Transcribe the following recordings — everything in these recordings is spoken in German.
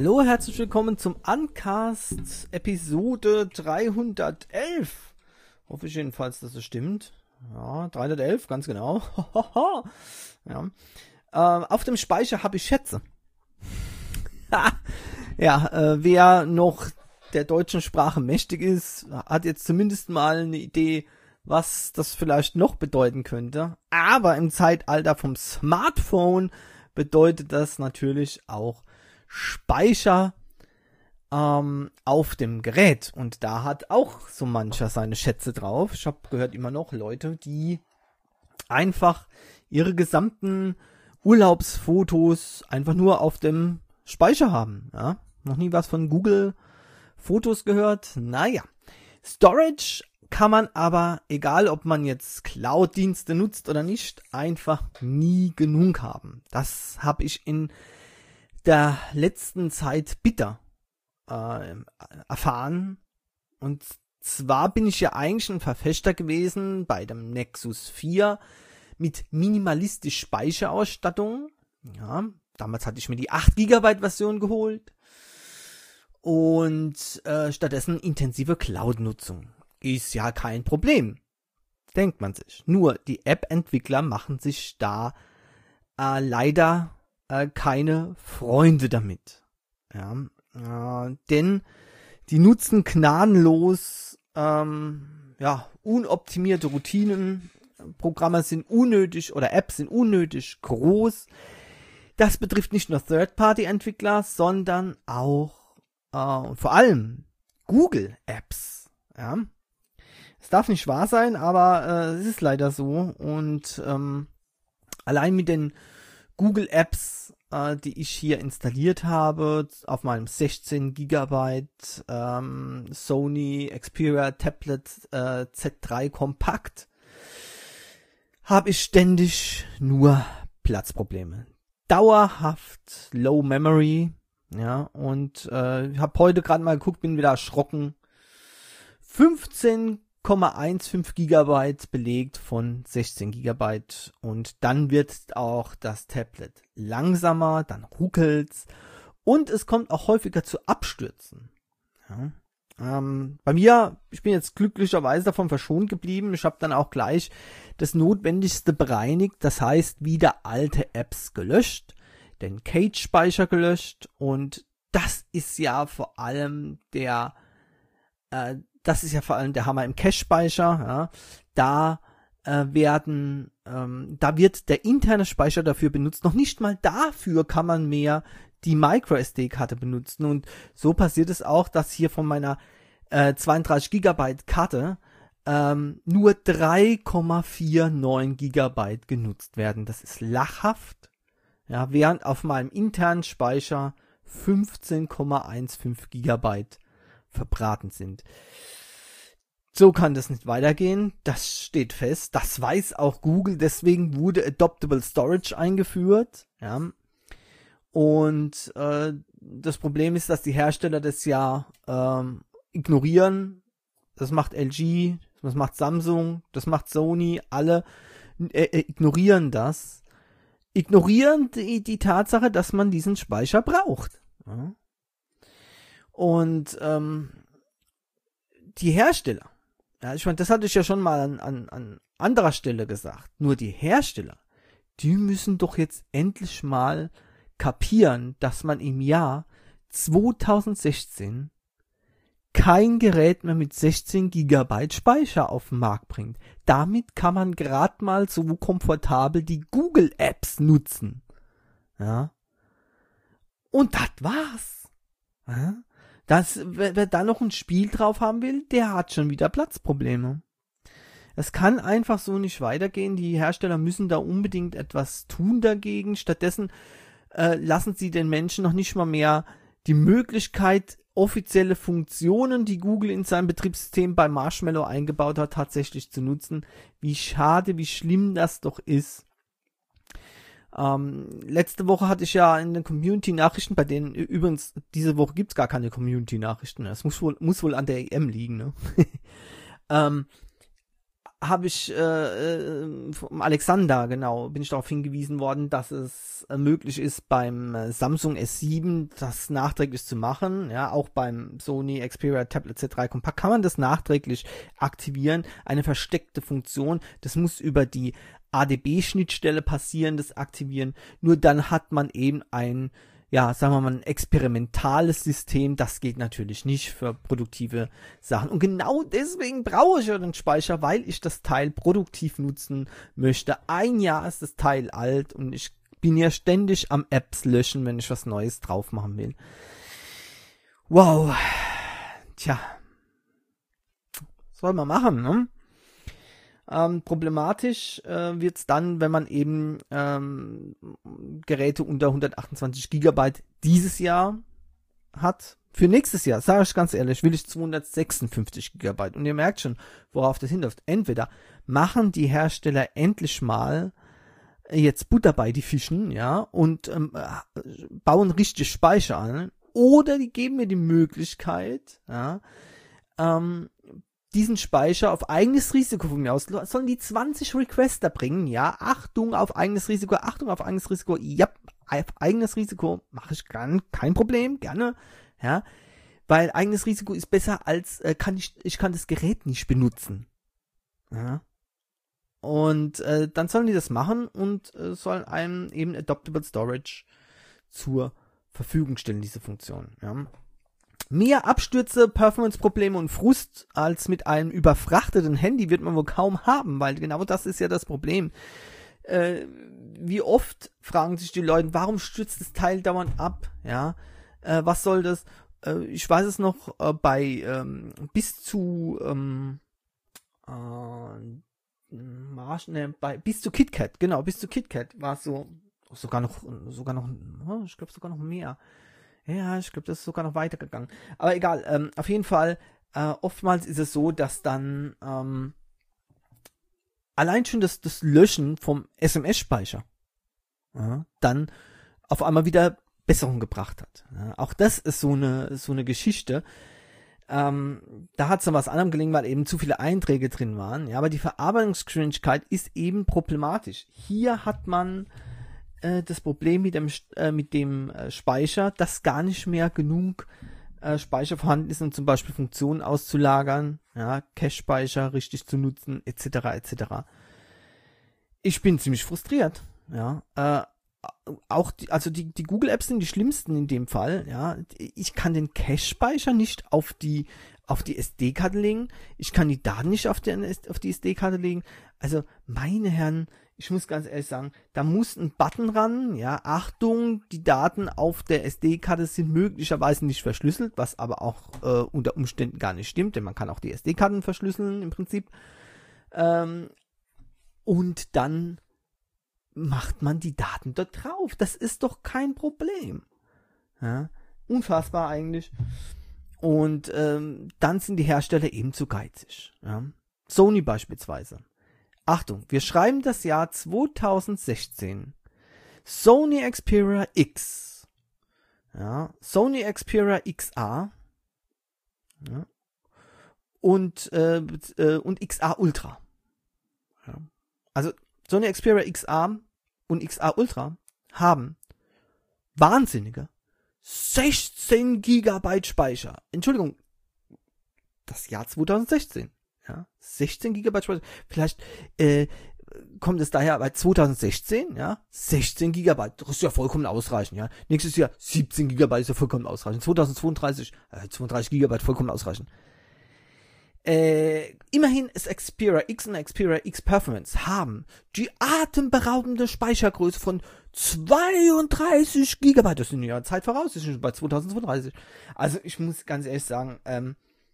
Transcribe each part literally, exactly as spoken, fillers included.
Hallo, herzlich willkommen zum Uncast Episode dreihundertelf. Hoffe ich jedenfalls, dass es stimmt. Ja, dreihundertelf, ganz genau. ja. äh, auf dem Speicher habe ich Schätze. ja, äh, wer noch der deutschen Sprache mächtig ist, hat jetzt zumindest mal eine Idee, was das vielleicht noch bedeuten könnte. Aber im Zeitalter vom Smartphone bedeutet das natürlich auch Speicher ähm, auf dem Gerät. Und da hat auch so mancher seine Schätze drauf. Ich habe gehört immer noch Leute, die einfach ihre gesamten Urlaubsfotos einfach nur auf dem Speicher haben. Ja? Noch nie was von Google Fotos gehört? Naja. Storage kann man aber, egal ob man jetzt Cloud-Dienste nutzt oder nicht, einfach nie genug haben. Das habe ich in der letzten Zeit bitter äh, erfahren. Und zwar bin ich ja eigentlich ein Verfechter gewesen bei dem Nexus vier mit minimalistisch Speicherausstattung. Ja, damals hatte ich mir die acht Gigabyte Version geholt und äh, stattdessen intensive Cloud-Nutzung. Ist ja kein Problem, denkt man sich. Nur die App-Entwickler machen sich da äh, leider äh, keine Freunde damit. Ja, äh, denn die nutzen gnadenlos ähm, ja, unoptimierte Routinen. Programme sind unnötig oder Apps sind unnötig groß. Das betrifft nicht nur Third-Party-Entwickler, sondern auch äh, vor allem Google-Apps. Ja. Es darf nicht wahr sein, aber äh, es ist leider so. Und ähm, allein mit den Google Apps, äh, die ich hier installiert habe, auf meinem sechzehn Gigabyte ähm, Sony Xperia Tablet äh, Z drei Kompakt, habe ich ständig nur Platzprobleme. Dauerhaft Low Memory. Ja, und äh, ich habe heute gerade mal geguckt, bin wieder erschrocken. fünfzehn Komma fünfzehn Gigabyte belegt von sechzehn Gigabyte und dann wird auch das Tablet langsamer, dann ruckelt's und es kommt auch häufiger zu Abstürzen. Ja. Ähm, bei mir, ich bin jetzt glücklicherweise davon verschont geblieben, ich habe dann auch gleich das Notwendigste bereinigt, das heißt wieder alte Apps gelöscht, den Cache-Speicher gelöscht und das ist ja vor allem der äh, Das ist ja vor allem der Hammer im Cache-Speicher. Ja. Da äh, werden, ähm, da wird der interne Speicher dafür benutzt. Noch nicht mal dafür kann man mehr die MicroSD-Karte benutzen. Und so passiert es auch, dass hier von meiner äh, zweiunddreißig Gigabyte Karte ähm, nur drei Komma neunundvierzig Gigabyte genutzt werden. Das ist lachhaft. Ja, während auf meinem internen Speicher fünfzehn Komma fünfzehn Gigabyte verbraten sind. So kann das nicht weitergehen, das steht fest, das weiß auch Google, deswegen wurde Adoptable Storage eingeführt, ja, und äh, das Problem ist, dass die Hersteller das ja ähm, ignorieren, das macht L G, das macht Samsung, das macht Sony, alle äh, ignorieren das, ignorieren die, die Tatsache, dass man diesen Speicher braucht, ja. Und ähm, die Hersteller, ja, ich meine, das hatte ich ja schon mal an, an, an anderer Stelle gesagt, nur die Hersteller, die müssen doch jetzt endlich mal kapieren, dass man im Jahr zweitausendsechzehn kein Gerät mehr mit sechzehn Gigabyte Speicher auf den Markt bringt. Damit kann man gerade mal so komfortabel die Google Apps nutzen. Ja. Und das war's. Ja. Das, wer, wer da noch ein Spiel drauf haben will, der hat schon wieder Platzprobleme. Es kann einfach so nicht weitergehen. Die Hersteller müssen da unbedingt etwas tun dagegen. Stattdessen äh, lassen sie den Menschen noch nicht mal mehr die Möglichkeit, offizielle Funktionen, die Google in seinem Betriebssystem bei Marshmallow eingebaut hat, tatsächlich zu nutzen. Wie schade, wie schlimm das doch ist. Ähm, letzte Woche hatte ich ja in den Community-Nachrichten, bei denen übrigens diese Woche gibt's gar keine Community-Nachrichten. Das muss wohl muss wohl an der E M liegen, ne? ähm, habe ich äh, äh, vom Alexander, genau, bin ich darauf hingewiesen worden, dass es äh, möglich ist, beim äh, Samsung S sieben das nachträglich zu machen. Ja, auch beim Sony Xperia Tablet Z drei Compact kann man das nachträglich aktivieren. Eine versteckte Funktion. Das muss über die A D B-Schnittstelle passieren, das Aktivieren. Nur dann hat man eben ein, ja, sagen wir mal, ein experimentales System. Das geht natürlich nicht für produktive Sachen. Und genau deswegen brauche ich ja den Speicher, weil ich das Teil produktiv nutzen möchte. Ein Jahr ist das Teil alt und ich bin ja ständig am Apps löschen, wenn ich was Neues drauf machen will. Wow. Tja. Was soll man machen, ne? Ähm, problematisch äh, wird es dann, wenn man eben ähm, Geräte unter hundertachtundzwanzig Gigabyte dieses Jahr hat. Für nächstes Jahr, sage ich ganz ehrlich, will ich zweihundertsechsundfünfzig Gigabyte. Und ihr merkt schon, worauf das hinläuft. Entweder machen die Hersteller endlich mal jetzt Butter bei die Fischen, ja, und ähm, bauen richtig Speicher an, oder die geben mir die Möglichkeit, ja, ähm, diesen Speicher auf eigenes Risiko von mir aus, sollen die zwanzig Requester bringen, ja, Achtung auf eigenes Risiko, Achtung auf eigenes Risiko, ja, auf eigenes Risiko mache ich gern, kein Problem, gerne, ja, weil eigenes Risiko ist besser als, äh, kann ich, ich kann das Gerät nicht benutzen, ja, und äh, dann sollen die das machen und äh, sollen einem eben Adaptable Storage zur Verfügung stellen, diese Funktion, ja. Mehr Abstürze, Performance-Probleme und Frust als mit einem überfrachteten Handy wird man wohl kaum haben, weil genau das ist ja das Problem. Äh, wie oft fragen sich die Leute, warum stürzt das Teil dauernd ab? Ja, äh, was soll das? Äh, ich weiß es noch, äh, bei ähm, bis zu ähm, äh, Marsch, ne, bei bis zu KitKat, genau, bis zu KitKat war es so, sogar noch, sogar noch, ich glaube sogar noch mehr. Ja, ich glaube, das ist sogar noch weitergegangen. Aber egal, ähm, auf jeden Fall, äh, oftmals ist es so, dass dann ähm, allein schon das, das Löschen vom S M S-Speicher ja, dann auf einmal wieder Besserung gebracht hat. Ja, auch das ist so eine, so eine Geschichte. Ähm, da hat es dann was anderem gelingen, weil eben zu viele Einträge drin waren. Ja, aber die Verarbeitungsgeschwindigkeit ist eben problematisch. Hier hat man das Problem mit dem äh, mit dem äh, Speicher, dass gar nicht mehr genug äh, Speicher vorhanden ist, um zum Beispiel Funktionen auszulagern, ja, Cache-Speicher richtig zu nutzen, et cetera et cetera. Ich bin ziemlich frustriert, ja. Äh, auch die, also die die Google Apps sind die schlimmsten in dem Fall, ja. Ich kann den Cache-Speicher nicht auf die auf die S D-Karte legen, ich kann die Daten nicht auf, den, auf die S D-Karte legen. Also meine Herren, ich muss ganz ehrlich sagen, da muss ein Button ran, ja, Achtung, die Daten auf der S D-Karte sind möglicherweise nicht verschlüsselt, was aber auch äh, unter Umständen gar nicht stimmt, denn man kann auch die S D-Karten verschlüsseln im Prinzip. Ähm, und dann macht man die Daten dort drauf. Das ist doch kein Problem. Ja, unfassbar eigentlich. Und ähm, dann sind die Hersteller eben zu geizig. Ja. Sony beispielsweise. Achtung, wir schreiben das Jahr zweitausendsechzehn. Sony Xperia X. Ja, Sony Xperia X A. Ja, und, äh, äh, und X A Ultra. Ja. Also Sony Xperia X A und X A Ultra haben wahnsinnige sechzehn Gigabyte Speicher. Entschuldigung, das Jahr zweitausendsechzehn. Ja, sechzehn Gigabyte Speicher. Vielleicht äh, kommt es daher bei zweitausendsechzehn, ja, sechzehn Gigabyte. Das ist ja vollkommen ausreichend, ja. Nächstes Jahr siebzehn Gigabyte ist ja vollkommen ausreichend. zweitausendzweiunddreißig, äh, zweiunddreißig Gigabyte vollkommen ausreichend. Äh, immerhin ist Xperia X und Xperia X Performance haben die atemberaubende Speichergröße von zweiunddreißig Gigabyte. Das sind ja Zeit voraus, das ist schon bei zweitausendzweiunddreißig. Also ich muss ganz ehrlich sagen, ähm,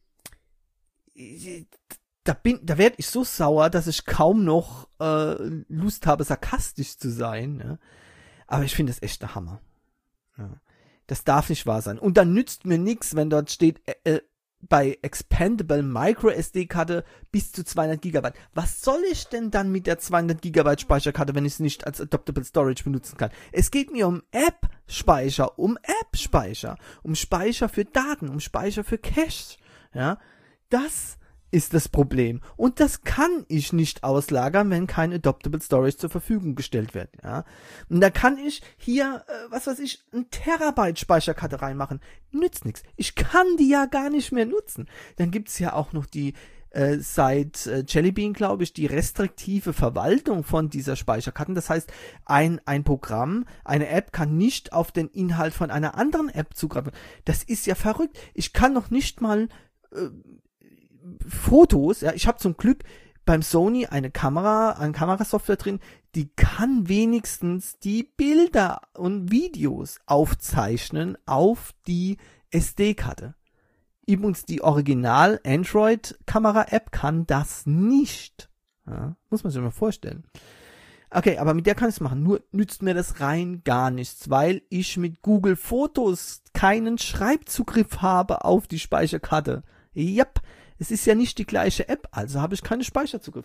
da bin, da werde ich so sauer, dass ich kaum noch äh, Lust habe, sarkastisch zu sein. Ne? Aber ich finde das echt der Hammer. Ja. Das darf nicht wahr sein. Und dann nützt mir nichts, wenn dort steht, äh, äh, bei Expandable Micro S D-Karte bis zu zweihundert Gigabyte. Was soll ich denn dann mit der zweihundert Gigabyte Speicherkarte, wenn ich es nicht als Adaptable Storage benutzen kann? Es geht mir um App-Speicher, um App-Speicher, um Speicher für Daten, um Speicher für Cache. Ja, das ist das Problem. Und das kann ich nicht auslagern, wenn kein Adoptable Storage zur Verfügung gestellt wird. Ja? Und da kann ich hier, äh, was weiß ich, ein Terabyte Speicherkarte reinmachen. Nützt nichts. Ich kann die ja gar nicht mehr nutzen. Dann gibt's ja auch noch die, äh, seit äh, Jelly Bean, glaube ich, die restriktive Verwaltung von dieser Speicherkarten. Das heißt, ein, ein Programm, eine App kann nicht auf den Inhalt von einer anderen App zugreifen. Das ist ja verrückt. Ich kann noch nicht mal äh, Fotos, ja, ich habe zum Glück beim Sony eine Kamera, eine Kamerasoftware drin, die kann wenigstens die Bilder und Videos aufzeichnen auf die S D-Karte. Übrigens, die Original Android-Kamera-App kann das nicht. Ja, muss man sich mal vorstellen. Okay, aber mit der kann ich es machen. Nur nützt mir das rein gar nichts, weil ich mit Google Fotos keinen Schreibzugriff habe auf die Speicherkarte. Yep. Es ist ja nicht die gleiche App, also habe ich keinen Speicherzugriff.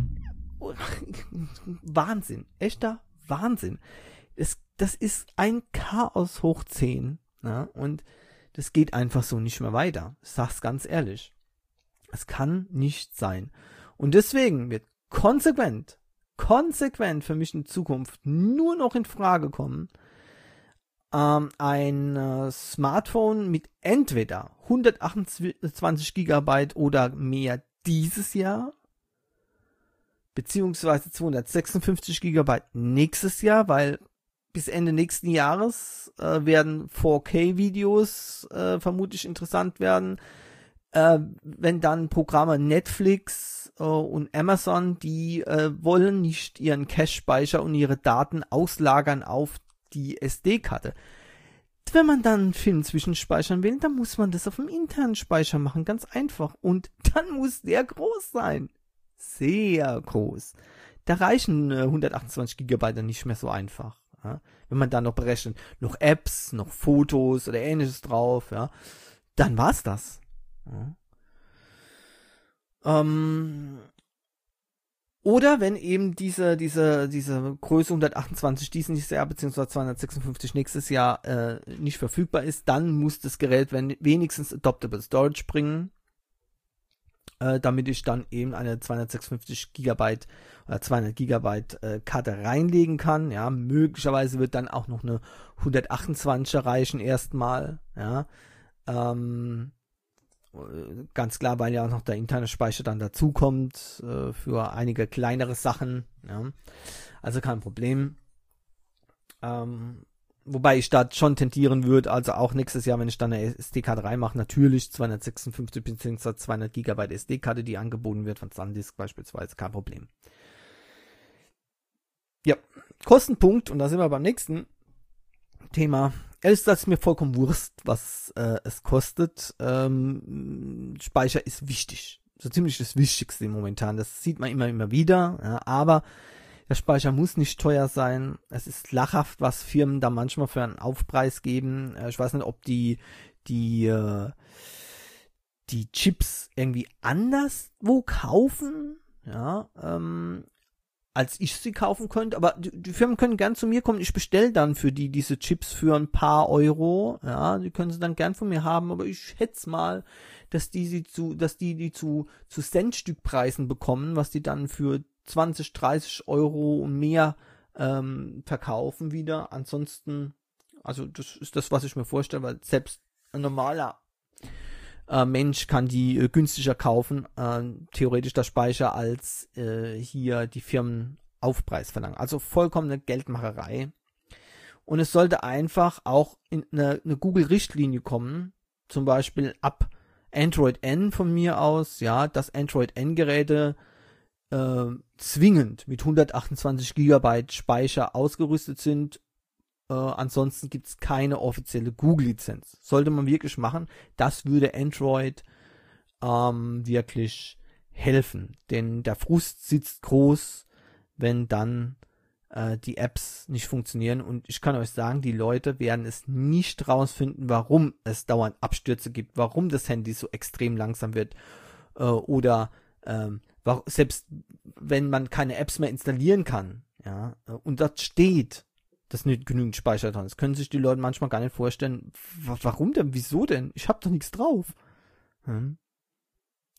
Wahnsinn, echter Wahnsinn. Es, das ist ein Chaos hoch zehn. Ja, und das geht einfach so nicht mehr weiter. Ich sag's ganz ehrlich. Es kann nicht sein. Und deswegen wird konsequent, konsequent für mich in Zukunft nur noch in Frage kommen, ähm, ein äh, Smartphone mit entweder hundertachtundzwanzig Gigabyte oder mehr dieses Jahr, beziehungsweise zweihundertsechsundfünfzig Gigabyte nächstes Jahr, weil bis Ende nächsten Jahres äh, werden vier K-Videos äh, vermutlich interessant werden. Äh, wenn dann Programme Netflix äh, und Amazon, die äh, wollen nicht ihren Cache-Speicher und ihre Daten auslagern auf die S D-Karte. Wenn man dann einen Film zwischenspeichern will, dann muss man das auf dem internen Speicher machen, ganz einfach. Und dann muss der groß sein. Sehr groß. Da reichen äh, hundertachtundzwanzig Gigabyte dann nicht mehr so einfach. Ja? Wenn man dann noch berechnet, noch Apps, noch Fotos oder ähnliches drauf, ja, dann war's das. Ja. Ähm, Oder wenn eben diese, diese, diese Größe hundertachtundzwanzig dieses Jahr bzw. zweihundertsechsundfünfzig nächstes Jahr äh, nicht verfügbar ist, dann muss das Gerät wenigstens Adoptable Storage bringen, äh, damit ich dann eben eine zweihundertsechsundfünfzig Gigabyte oder zweihundert Gigabyte äh, Karte reinlegen kann. Ja, möglicherweise wird dann auch noch eine hundertachtundzwanzig reichen erstmal. Ja, ähm, ganz klar, weil ja auch noch der interne Speicher dann dazukommt äh, für einige kleinere Sachen. Ja. Also kein Problem. Ähm, wobei ich da schon tendieren würde, also auch nächstes Jahr, wenn ich dann eine S D-Karte reinmache, natürlich zweihundertsechsundfünfzig bzw. zweihundert Gigabyte S D-Karte, die angeboten wird von SanDisk beispielsweise, kein Problem. Ja, Kostenpunkt, und da sind wir beim nächsten Thema. Ehrlich gesagt ist mir vollkommen Wurst, was äh, es kostet. Ähm, Speicher ist wichtig. So ziemlich das Wichtigste momentan. Das sieht man immer, immer wieder. Ja, aber der Speicher muss nicht teuer sein. Es ist lachhaft, was Firmen da manchmal für einen Aufpreis geben. Äh, ich weiß nicht, ob die die äh, die Chips irgendwie anderswo kaufen. Ja, ähm, als ich sie kaufen könnte, aber die, die Firmen können gern zu mir kommen, ich bestelle dann für die diese Chips für ein paar Euro, ja, die können sie dann gern von mir haben, aber ich schätze mal, dass die sie zu, dass die die zu, zu Centstückpreisen bekommen, was die dann für zwanzig, dreißig Euro und mehr ähm, verkaufen wieder, ansonsten, also das ist das, was ich mir vorstelle, weil selbst ein normaler Äh, Mensch kann die äh, günstiger kaufen, äh, theoretisch der Speicher, als äh, hier die Firmen Aufpreis verlangen. Also vollkommene Geldmacherei. Und es sollte einfach auch in eine, eine Google-Richtlinie kommen, zum Beispiel ab Android N von mir aus, ja, dass Android N-Geräte äh, zwingend mit hundertachtundzwanzig Gigabyte Speicher ausgerüstet sind. Äh, ansonsten gibt es keine offizielle Google-Lizenz. Sollte man wirklich machen. Das würde Android ähm, wirklich helfen. Denn der Frust sitzt groß, wenn dann äh, die Apps nicht funktionieren. Und ich kann euch sagen, die Leute werden es nicht rausfinden, warum es dauernd Abstürze gibt, warum das Handy so extrem langsam wird. Äh, oder ähm, selbst wenn man keine Apps mehr installieren kann, ja, und das steht, dass nicht genügend Speicher dran ist. Können sich die Leute manchmal gar nicht vorstellen, w- warum denn, wieso denn? Ich hab doch nichts drauf. Hm.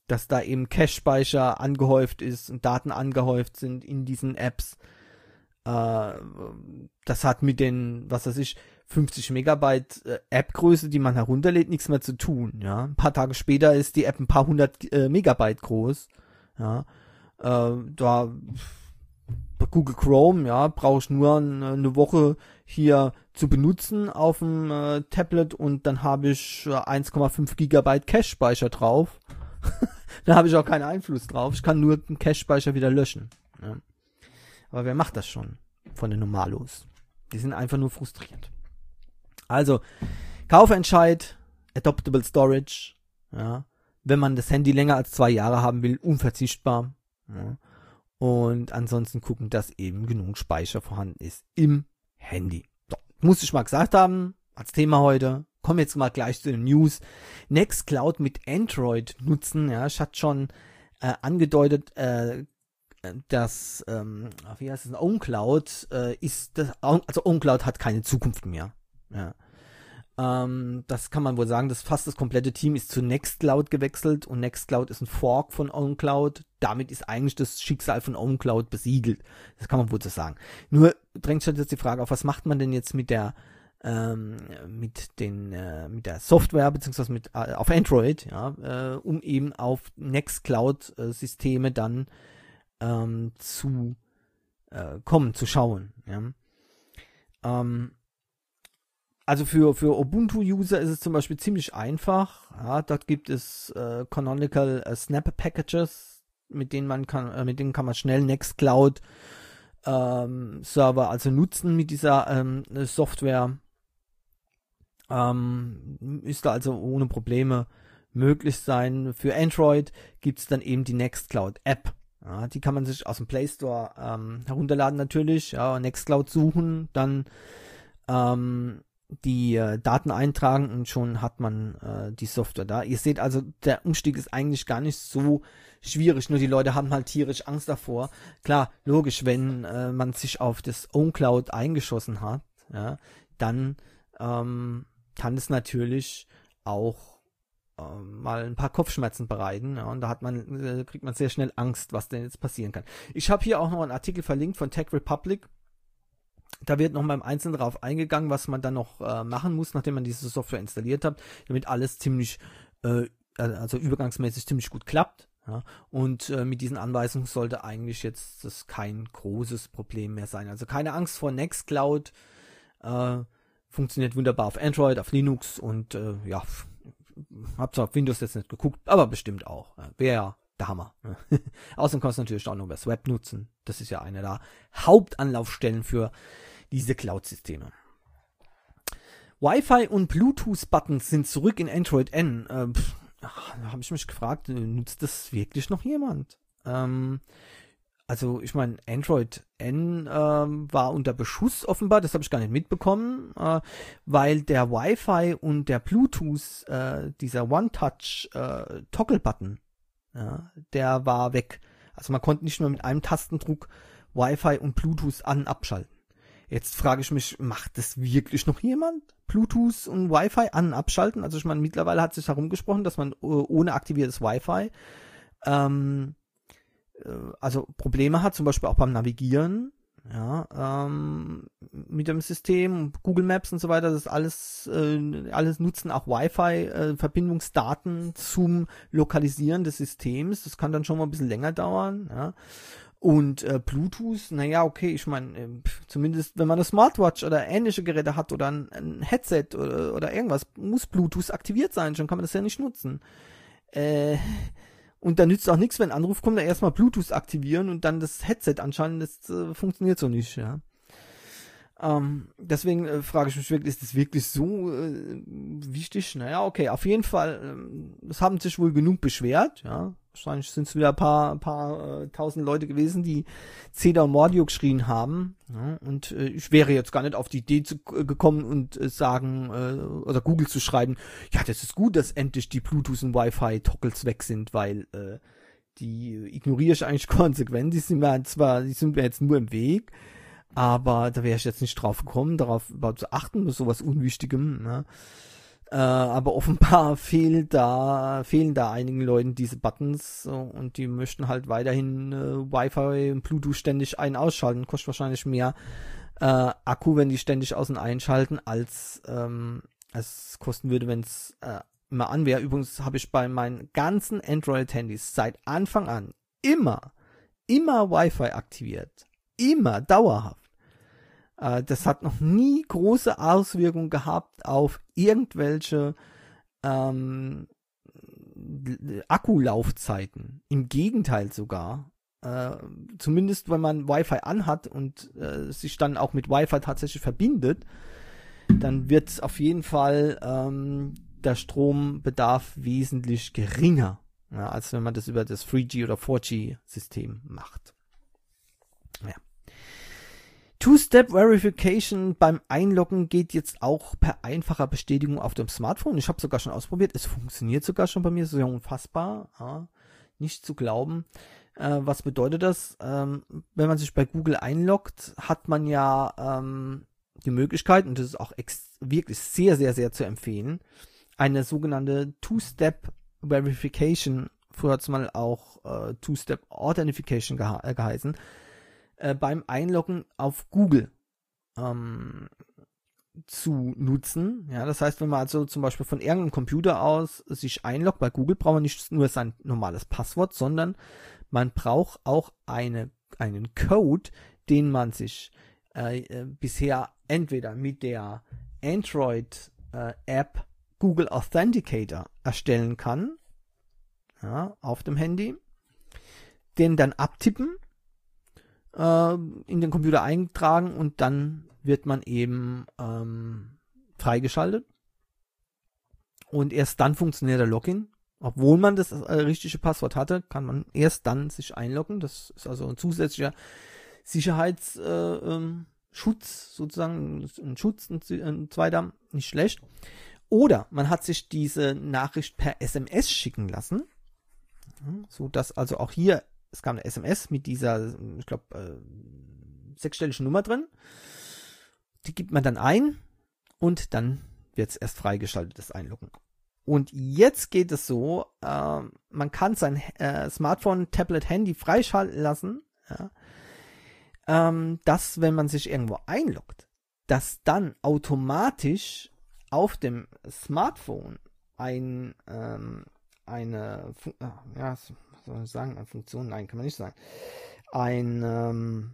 dass da eben Cache-Speicher angehäuft ist und Daten angehäuft sind in diesen Apps. Äh, das hat mit den, was weiß ich, fünfzig Megabyte äh, App-Größe, die man herunterlädt, nichts mehr zu tun. Ja, ein paar Tage später ist die App ein paar hundert äh, Megabyte groß. Ja, äh, da bei Google Chrome, ja, brauche ich nur eine, eine Woche hier zu benutzen auf dem äh, Tablet und dann habe ich äh, eins Komma fünf Gigabyte Cache-Speicher drauf. Da habe ich auch keinen Einfluss drauf. Ich kann nur den Cache-Speicher wieder löschen. Ja. Aber wer macht das schon von den Normalos? Die sind einfach nur frustriert. Also, Kaufentscheid, Adoptable Storage, ja, wenn man das Handy länger als zwei Jahre haben will, unverzichtbar. Ja. Und ansonsten gucken, dass eben genug Speicher vorhanden ist im Handy. So, muss ich mal gesagt haben, als Thema heute. Kommen wir jetzt mal gleich zu den News. Nextcloud mit Android nutzen. Ja, ich hatte schon äh, angedeutet, äh, dass, ähm, wie heißt es, OwnCloud äh, ist, das, also OwnCloud hat keine Zukunft mehr. Ja. Ähm, das kann man wohl sagen, dass fast das komplette Team ist zu Nextcloud gewechselt und Nextcloud ist ein Fork von OwnCloud. Damit ist eigentlich das Schicksal von OwnCloud besiegelt. Das kann man wohl so sagen. Nur drängt sich jetzt die Frage auf, was macht man denn jetzt mit der ähm, mit den äh, mit der Software beziehungsweise mit äh, auf Android, ja, äh, um eben auf Nextcloud-Systeme äh, dann ähm, zu äh, kommen, zu schauen. Ja. Ähm, Also für, für Ubuntu-User ist es zum Beispiel ziemlich einfach. Ja, dort gibt es äh, Canonical äh, Snap Packages, mit denen man kann, äh, mit denen kann man schnell Nextcloud ähm, Server also nutzen mit dieser ähm, Software. Ähm, ist da also ohne Probleme möglich sein. Für Android gibt es dann eben die Nextcloud App. Ja, die kann man sich aus dem Play Store ähm, herunterladen natürlich. Ja, Nextcloud suchen, dann ähm, die äh, Daten eintragen und schon hat man äh, die Software da. Ihr seht also, der Umstieg ist eigentlich gar nicht so schwierig, nur die Leute haben halt tierisch Angst davor. Klar, logisch, wenn äh, man sich auf das OwnCloud eingeschossen hat, ja, dann ähm, kann es natürlich auch äh, mal ein paar Kopfschmerzen bereiten, ja, und da hat man, äh, kriegt man sehr schnell Angst, was denn jetzt passieren kann. Ich habe hier auch noch einen Artikel verlinkt von Tech Republic. Da wird noch mal im Einzelnen darauf eingegangen, was man dann noch äh, machen muss, nachdem man diese Software installiert hat, damit alles ziemlich, äh, also übergangsmäßig ziemlich gut klappt. Ja? Und äh, mit diesen Anweisungen sollte eigentlich jetzt das kein großes Problem mehr sein. Also keine Angst vor Nextcloud. Äh, funktioniert wunderbar auf Android, auf Linux und äh, ja, hab zwar auf Windows jetzt nicht geguckt, aber bestimmt auch. Ja, wäre ja der Hammer. Außerdem kannst du natürlich auch noch das Web nutzen. Das ist ja eine der Hauptanlaufstellen für diese Cloud-Systeme. Wi-Fi und Bluetooth-Buttons sind zurück in Android N. Äh, pff, ach, da habe ich mich gefragt, nutzt das wirklich noch jemand? Ähm, also ich meine, Android N ähm, war unter Beschuss offenbar, das habe ich gar nicht mitbekommen, äh, weil der Wi-Fi und der Bluetooth, äh, dieser One-Touch-Toggle-Button, ja, der war weg. Also man konnte nicht mehr mit einem Tastendruck Wi-Fi und Bluetooth an- und abschalten. Jetzt frage ich mich, macht das wirklich noch jemand? Bluetooth und Wi-Fi an- und abschalten? Also ich meine, mittlerweile hat sich herumgesprochen, dass man ohne aktiviertes Wi-Fi ähm, also Probleme hat, zum Beispiel auch beim Navigieren, ja, ähm, mit dem System, Google Maps und so weiter, das alles, äh, alles nutzen auch Wi-Fi-Verbindungsdaten äh, zum Lokalisieren des Systems. Das kann dann schon mal ein bisschen länger dauern, ja. Und äh, Bluetooth, naja, okay, ich meine, äh, zumindest wenn man eine Smartwatch oder ähnliche Geräte hat oder ein, ein Headset oder, oder irgendwas, muss Bluetooth aktiviert sein, schon kann man das ja nicht nutzen. Äh, und da nützt auch nichts, wenn ein Anruf kommt, da erstmal Bluetooth aktivieren und dann das Headset anschalten, das äh, funktioniert so nicht, ja. Ähm, deswegen äh, frage ich mich wirklich, ist das wirklich so äh, wichtig? Naja, okay, auf jeden Fall, äh, es haben sich wohl genug beschwert, ja. Wahrscheinlich sind es wieder ein paar, paar äh, tausend Leute gewesen, die Cedar und Mordio geschrien haben. Ja, und äh, ich wäre jetzt gar nicht auf die Idee zu, äh, gekommen und äh, sagen, äh, oder Google zu schreiben, ja, das ist gut, dass endlich die Bluetooth und Wi-Fi-Toggles weg sind, weil äh, die ignoriere ich eigentlich konsequent. Die sind mir zwar, die sind mir jetzt nur im Weg, aber da wäre ich jetzt nicht drauf gekommen, darauf überhaupt zu achten, mit sowas Unwichtigem. Ne? Äh, aber offenbar fehlt da, fehlen da einigen Leuten diese Buttons so, und die möchten halt weiterhin äh, Wi-Fi und Bluetooth ständig ein- ausschalten. Kostet wahrscheinlich mehr äh, Akku, wenn die ständig aus- und einschalten, als ähm, es kosten würde, wenn es äh, immer an wäre. Übrigens habe ich bei meinen ganzen Android-Handys seit Anfang an immer, immer Wi-Fi aktiviert. Immer, dauerhaft. Das hat noch nie große Auswirkungen gehabt auf irgendwelche ähm, Akkulaufzeiten. Im Gegenteil sogar. Äh, zumindest wenn man Wi-Fi anhat und äh, sich dann auch mit Wi-Fi tatsächlich verbindet, dann wird auf jeden Fall ähm, der Strombedarf wesentlich geringer, ja, als wenn man das über das drei G oder vier G System macht. Ja. Two-Step-Verification beim Einloggen geht jetzt auch per einfacher Bestätigung auf dem Smartphone. Ich habe sogar schon ausprobiert. Es funktioniert sogar schon bei mir. Sehr unfassbar. Ja, nicht zu glauben. Äh, was bedeutet das? Ähm, wenn man sich bei Google einloggt, hat man ja ähm, die Möglichkeit, und das ist auch ex- wirklich sehr, sehr, sehr zu empfehlen, eine sogenannte Two-Step-Verification, früher hat es mal auch äh, Two-Step-Authentication geha- äh, geheißen, beim Einloggen auf Google ähm, zu nutzen. Ja, das heißt, wenn man also zum Beispiel von irgendeinem Computer aus sich einloggt bei Google, braucht man nicht nur sein normales Passwort, sondern man braucht auch eine, einen Code, den man sich äh, bisher entweder mit der Android-App äh, Google Authenticator erstellen kann, ja, auf dem Handy, den dann abtippen, in den Computer eintragen und dann wird man eben ähm, freigeschaltet. Und erst dann funktioniert der Login. Obwohl man das äh, richtige Passwort hatte, kann man erst dann sich einloggen. Das ist also ein zusätzlicher Sicherheitsschutz, äh, ähm, sozusagen ein Schutz, ein, ein zweiter, nicht schlecht. Oder man hat sich diese Nachricht per S M S schicken lassen, so dass also auch hier es kam eine S M S mit dieser, ich glaube, äh, sechsstelligen Nummer drin. Die gibt man dann ein und dann wird es erst freigeschaltet, das Einloggen. Und jetzt geht es so, äh, man kann sein äh, Smartphone, Tablet, Handy freischalten lassen, ja, ähm, dass, wenn man sich irgendwo einloggt, dass dann automatisch auf dem Smartphone ein, ähm, eine, ja, soll ich sagen, eine Funktion? Nein, kann man nicht sagen. Ein, ähm,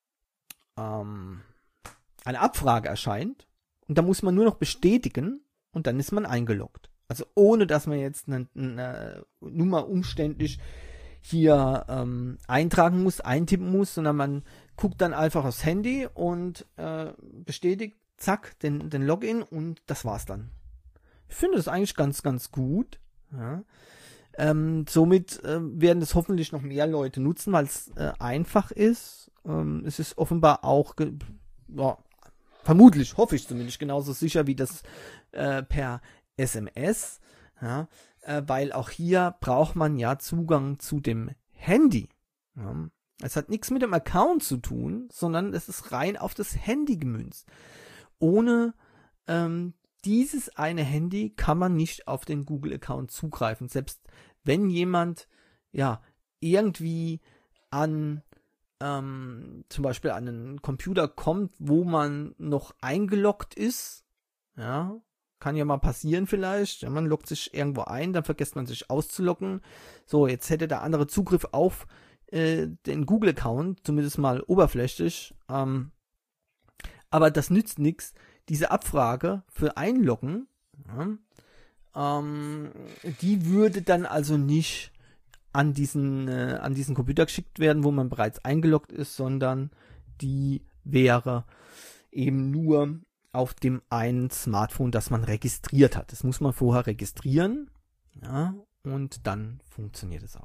ähm, eine Abfrage erscheint und da muss man nur noch bestätigen und dann ist man eingeloggt. Also ohne, dass man jetzt eine, eine Nummer umständlich hier ähm, eintragen muss, eintippen muss, sondern man guckt dann einfach aufs Handy und äh, bestätigt, zack, den, den Login und das war's dann. Ich finde das eigentlich ganz, ganz gut. Ja. Ähm, somit äh, werden es hoffentlich noch mehr Leute nutzen, weil es äh, einfach ist. Ähm, es ist offenbar auch, ge- ja, vermutlich, hoffe ich zumindest, genauso sicher wie das äh, per S M S. Ja, äh, weil auch hier braucht man ja Zugang zu dem Handy. Ja. Es hat nichts mit dem Account zu tun, sondern es ist rein auf das Handy gemünzt. Ohne ähm, dieses eine Handy kann man nicht auf den Google-Account zugreifen. Selbst wenn jemand ja irgendwie an ähm, zum Beispiel an einen Computer kommt, wo man noch eingeloggt ist, ja, kann ja mal passieren vielleicht. Ja, man loggt sich irgendwo ein, dann vergisst man sich auszuloggen. So, jetzt hätte der andere Zugriff auf äh, den Google-Account, zumindest mal oberflächlich. Ähm, aber das nützt nichts. Diese Abfrage für Einloggen, ja, ähm, die würde dann also nicht an diesen, äh, an diesen Computer geschickt werden, wo man bereits eingeloggt ist, sondern die wäre eben nur auf dem einen Smartphone, das man registriert hat. Das muss man vorher registrieren, ja, und dann funktioniert es auch.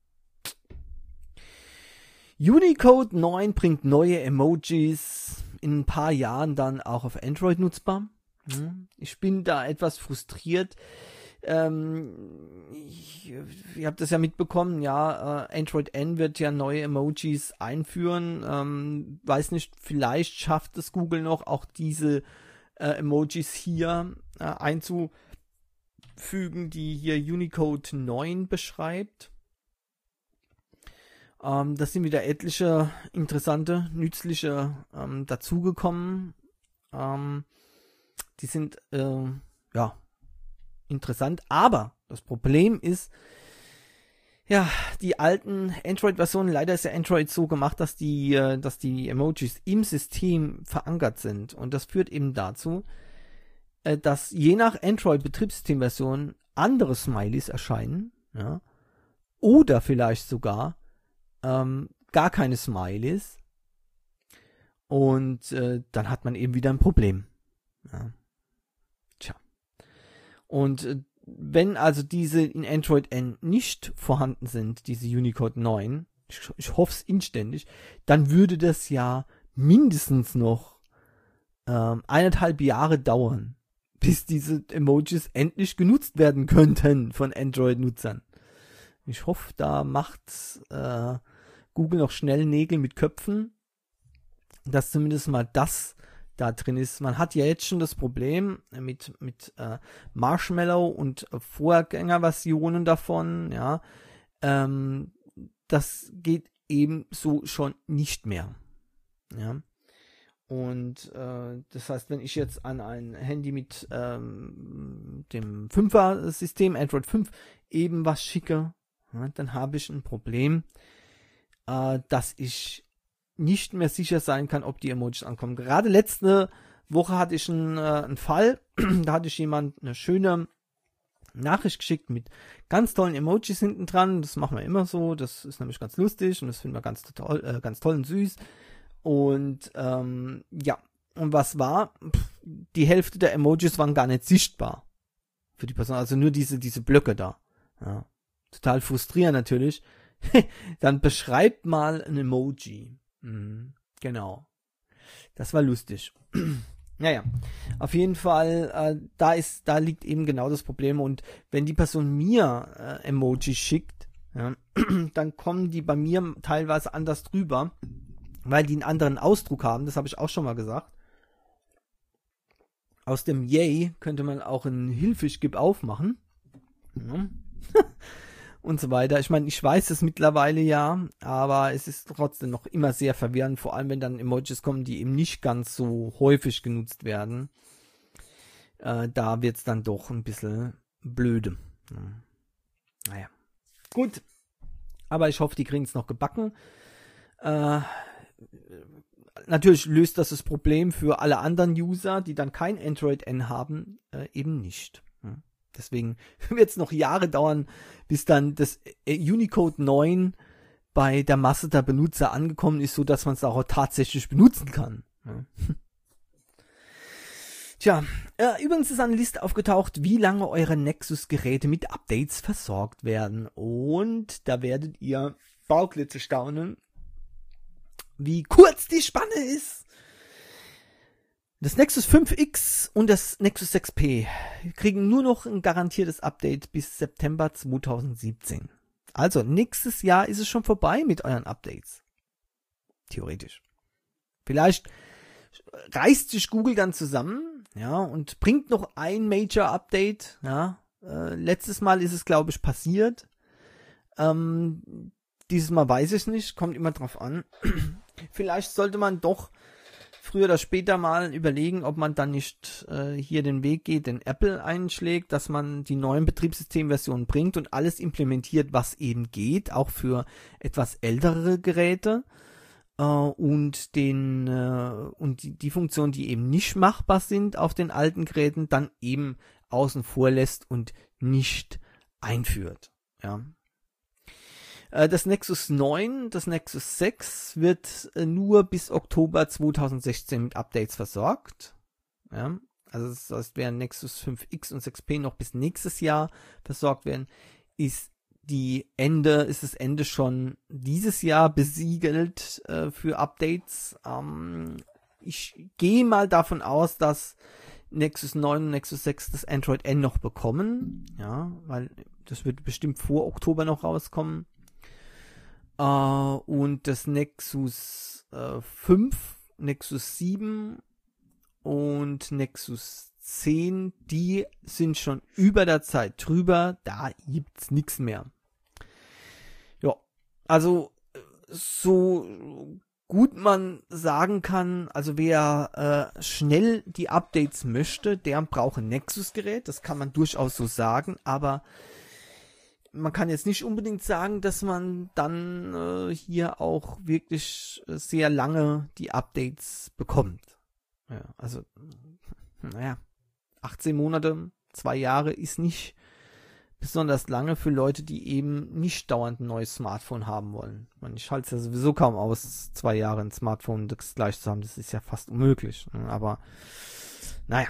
Unicode neun bringt neue Emojis in ein paar Jahren dann auch auf Android nutzbar. Ich bin da etwas frustriert. Ähm, ich, ihr habt das ja mitbekommen, ja, äh, Android N wird ja neue Emojis einführen. Ähm, weiß nicht, vielleicht schafft es Google noch, auch diese äh, Emojis hier äh, einzu, fügen, die hier Unicode neun beschreibt. Ähm, das sind wieder etliche interessante, nützliche ähm, dazugekommen. Ähm, die sind äh, ja interessant, aber das Problem ist, ja, die alten Android-Versionen, leider ist ja Android so gemacht, dass die, äh, dass die Emojis im System verankert sind. Und das führt eben dazu, äh, dass je nach Android-Betriebssystemversion andere Smileys erscheinen, ja, oder vielleicht sogar ähm, gar keine Smileys. Und äh, dann hat man eben wieder ein Problem. Ja. Tja. Und äh, wenn also diese in Android N nicht vorhanden sind, diese Unicode neun, ich, ich hoffe es inständig, dann würde das ja mindestens noch ähm, eineinhalb Jahre dauern, bis diese Emojis endlich genutzt werden könnten von Android-Nutzern. Ich hoffe, da macht äh, Google noch schnell Nägel mit Köpfen, dass zumindest mal das da drin ist. Man hat ja jetzt schon das Problem mit, mit äh, Marshmallow und Vorgängerversionen davon, ja. Ähm, das geht eben so schon nicht mehr. Ja. Und äh, das heißt, wenn ich jetzt an ein Handy mit ähm, dem Fünfer-System, Android fünf, eben was schicke, ja, dann habe ich ein Problem, äh, dass ich nicht mehr sicher sein kann, ob die Emojis ankommen. Gerade letzte Woche hatte ich einen, äh, einen Fall, da hatte ich jemand eine schöne Nachricht geschickt mit ganz tollen Emojis hinten dran. Das machen wir immer so, das ist nämlich ganz lustig und das finden wir ganz toll, äh, ganz toll und süß. Und ähm, ja, und was war? Pff, die Hälfte der Emojis waren gar nicht sichtbar für die Person, also nur diese, diese Blöcke da. Ja. Total frustrierend natürlich. Dann beschreibt mal ein Emoji. Mhm, genau. Das war lustig. Naja, auf jeden Fall, äh, da ist, da liegt eben genau das Problem. Und wenn die Person mir äh, Emojis schickt, ja, dann kommen die bei mir teilweise anders drüber, weil die einen anderen Ausdruck haben. Das habe ich auch schon mal gesagt. Aus dem Yay könnte man auch ein Hilfisch gib aufmachen. Ja. Und so weiter. Ich meine, ich weiß es mittlerweile ja, aber es ist trotzdem noch immer sehr verwirrend, vor allem wenn dann Emojis kommen, die eben nicht ganz so häufig genutzt werden. Äh, da wird es dann doch ein bisschen blöde. Ja. Naja, gut. Aber ich hoffe, die kriegen es noch gebacken. Äh, natürlich löst das das Problem für alle anderen User, die dann kein Android N haben, äh, eben nicht. Ja. Deswegen wird es noch Jahre dauern, bis dann das Unicode neun bei der Masse der Benutzer angekommen ist, so dass man es auch tatsächlich benutzen kann. Ja. Tja, äh, übrigens ist eine Liste aufgetaucht, wie lange eure Nexus-Geräte mit Updates versorgt werden. Und da werdet ihr Bauklitze staunen, wie kurz die Spanne ist. Das Nexus fünf X und das Nexus sechs P kriegen nur noch ein garantiertes Update bis September zweitausendsiebzehn. Also nächstes Jahr ist es schon vorbei mit euren Updates. Theoretisch. Vielleicht reißt sich Google dann zusammen, ja, und bringt noch ein Major Update, ja. Äh, letztes Mal ist es, glaube ich, passiert. Ähm, dieses Mal weiß ich nicht, kommt immer drauf an. Vielleicht sollte man doch früher oder später mal überlegen, ob man dann nicht äh, hier den Weg geht, den Apple einschlägt, dass man die neuen Betriebssystemversionen bringt und alles implementiert, was eben geht, auch für etwas ältere Geräte äh, und den äh, und die, die Funktionen, die eben nicht machbar sind auf den alten Geräten, dann eben außen vor lässt und nicht einführt. Ja. Das Nexus neun, das Nexus sechs wird nur bis Oktober zweitausendsechzehn mit Updates versorgt. Ja, also das heißt, während Nexus fünf X und sechs P noch bis nächstes Jahr versorgt werden, ist die Ende, ist das Ende schon dieses Jahr besiegelt äh, für Updates. Ähm, ich gehe mal davon aus, dass Nexus neun und Nexus sechs das Android N noch bekommen. Ja, weil das wird bestimmt vor Oktober noch rauskommen. Uh, und das Nexus äh, fünf, Nexus sieben und Nexus zehn, die sind schon über der Zeit drüber, da gibt's nichts mehr. Ja, also so gut man sagen kann, also wer äh, schnell die Updates möchte, der braucht ein Nexus-Gerät, das kann man durchaus so sagen, aber man kann jetzt nicht unbedingt sagen, dass man dann äh, hier auch wirklich sehr lange die Updates bekommt. Ja, also, naja, achtzehn Monate, zwei Jahre ist nicht besonders lange für Leute, die eben nicht dauernd ein neues Smartphone haben wollen. Ich meine, ich halte es ja sowieso kaum aus, zwei Jahre ein Smartphone das gleich zu haben. Das ist ja fast unmöglich. Aber, naja.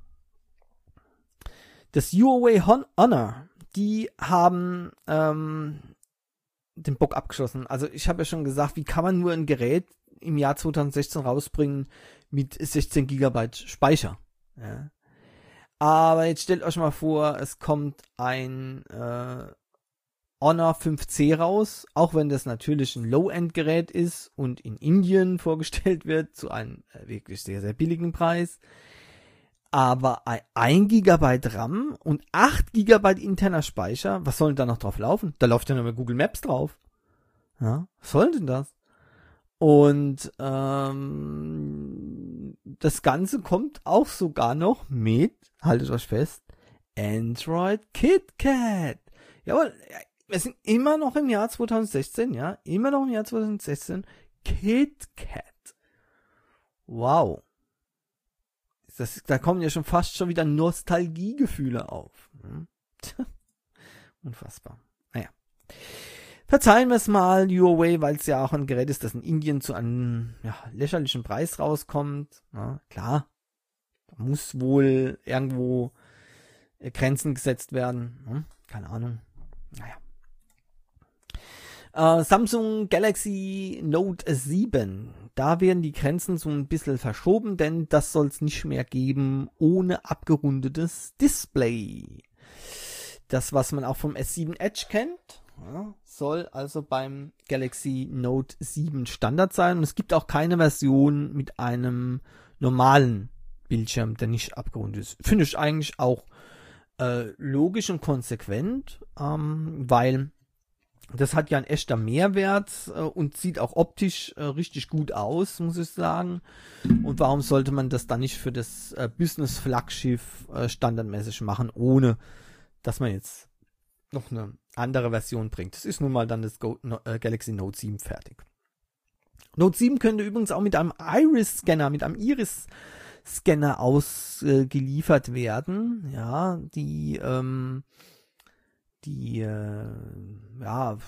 Das Huawei Honor, die haben ähm, den Bock abgeschossen. Also ich habe ja schon gesagt, wie kann man nur ein Gerät im Jahr zwanzig sechzehn rausbringen mit sechzehn Gigabyte Speicher? Ja. Aber jetzt stellt euch mal vor, es kommt ein äh, Honor fünf C raus, auch wenn das natürlich ein Low-End-Gerät ist und in Indien vorgestellt wird zu einem äh, wirklich sehr, sehr billigen Preis. Aber ein Gigabyte RAM und acht Gigabyte interner Speicher, was soll denn da noch drauf laufen? Da läuft ja nur Google Maps drauf. Ja, was soll denn das? Und ähm, das Ganze kommt auch sogar noch mit, haltet euch fest, Android KitKat. Jawohl, wir sind immer noch im Jahr zwanzig sechzehn, ja, immer noch im Jahr zwanzig sechzehn, KitKat. Wow. Das, da kommen ja schon fast schon wieder Nostalgiegefühle auf. Hm? Unfassbar. Naja. Verzeihen wir es mal, Huawei, weil es ja auch ein Gerät ist, das in Indien zu einem ja, lächerlichen Preis rauskommt. Ja, klar, da muss wohl irgendwo äh, Grenzen gesetzt werden. Hm? Keine Ahnung. Naja. Äh, Samsung Galaxy Note sieben. Da werden die Grenzen so ein bisschen verschoben, denn das soll es nicht mehr geben ohne abgerundetes Display. Das, was man auch vom S sieben Edge kennt, ja, soll also beim Galaxy Note sieben Standard sein. Und es gibt auch keine Version mit einem normalen Bildschirm, der nicht abgerundet ist. Finde ich eigentlich auch äh, logisch und konsequent, ähm, weil das hat ja ein echter Mehrwert äh, und sieht auch optisch äh, richtig gut aus, muss ich sagen. Und warum sollte man das dann nicht für das äh, Business-Flaggschiff äh, standardmäßig machen, ohne dass man jetzt noch eine andere Version bringt. Das ist nun mal dann das Go- no, äh, Galaxy Note sieben fertig. Note sieben könnte übrigens auch mit einem Iris-Scanner, mit einem Iris-Scanner ausgeliefert äh, werden. Ja, die ähm, Die äh, ja,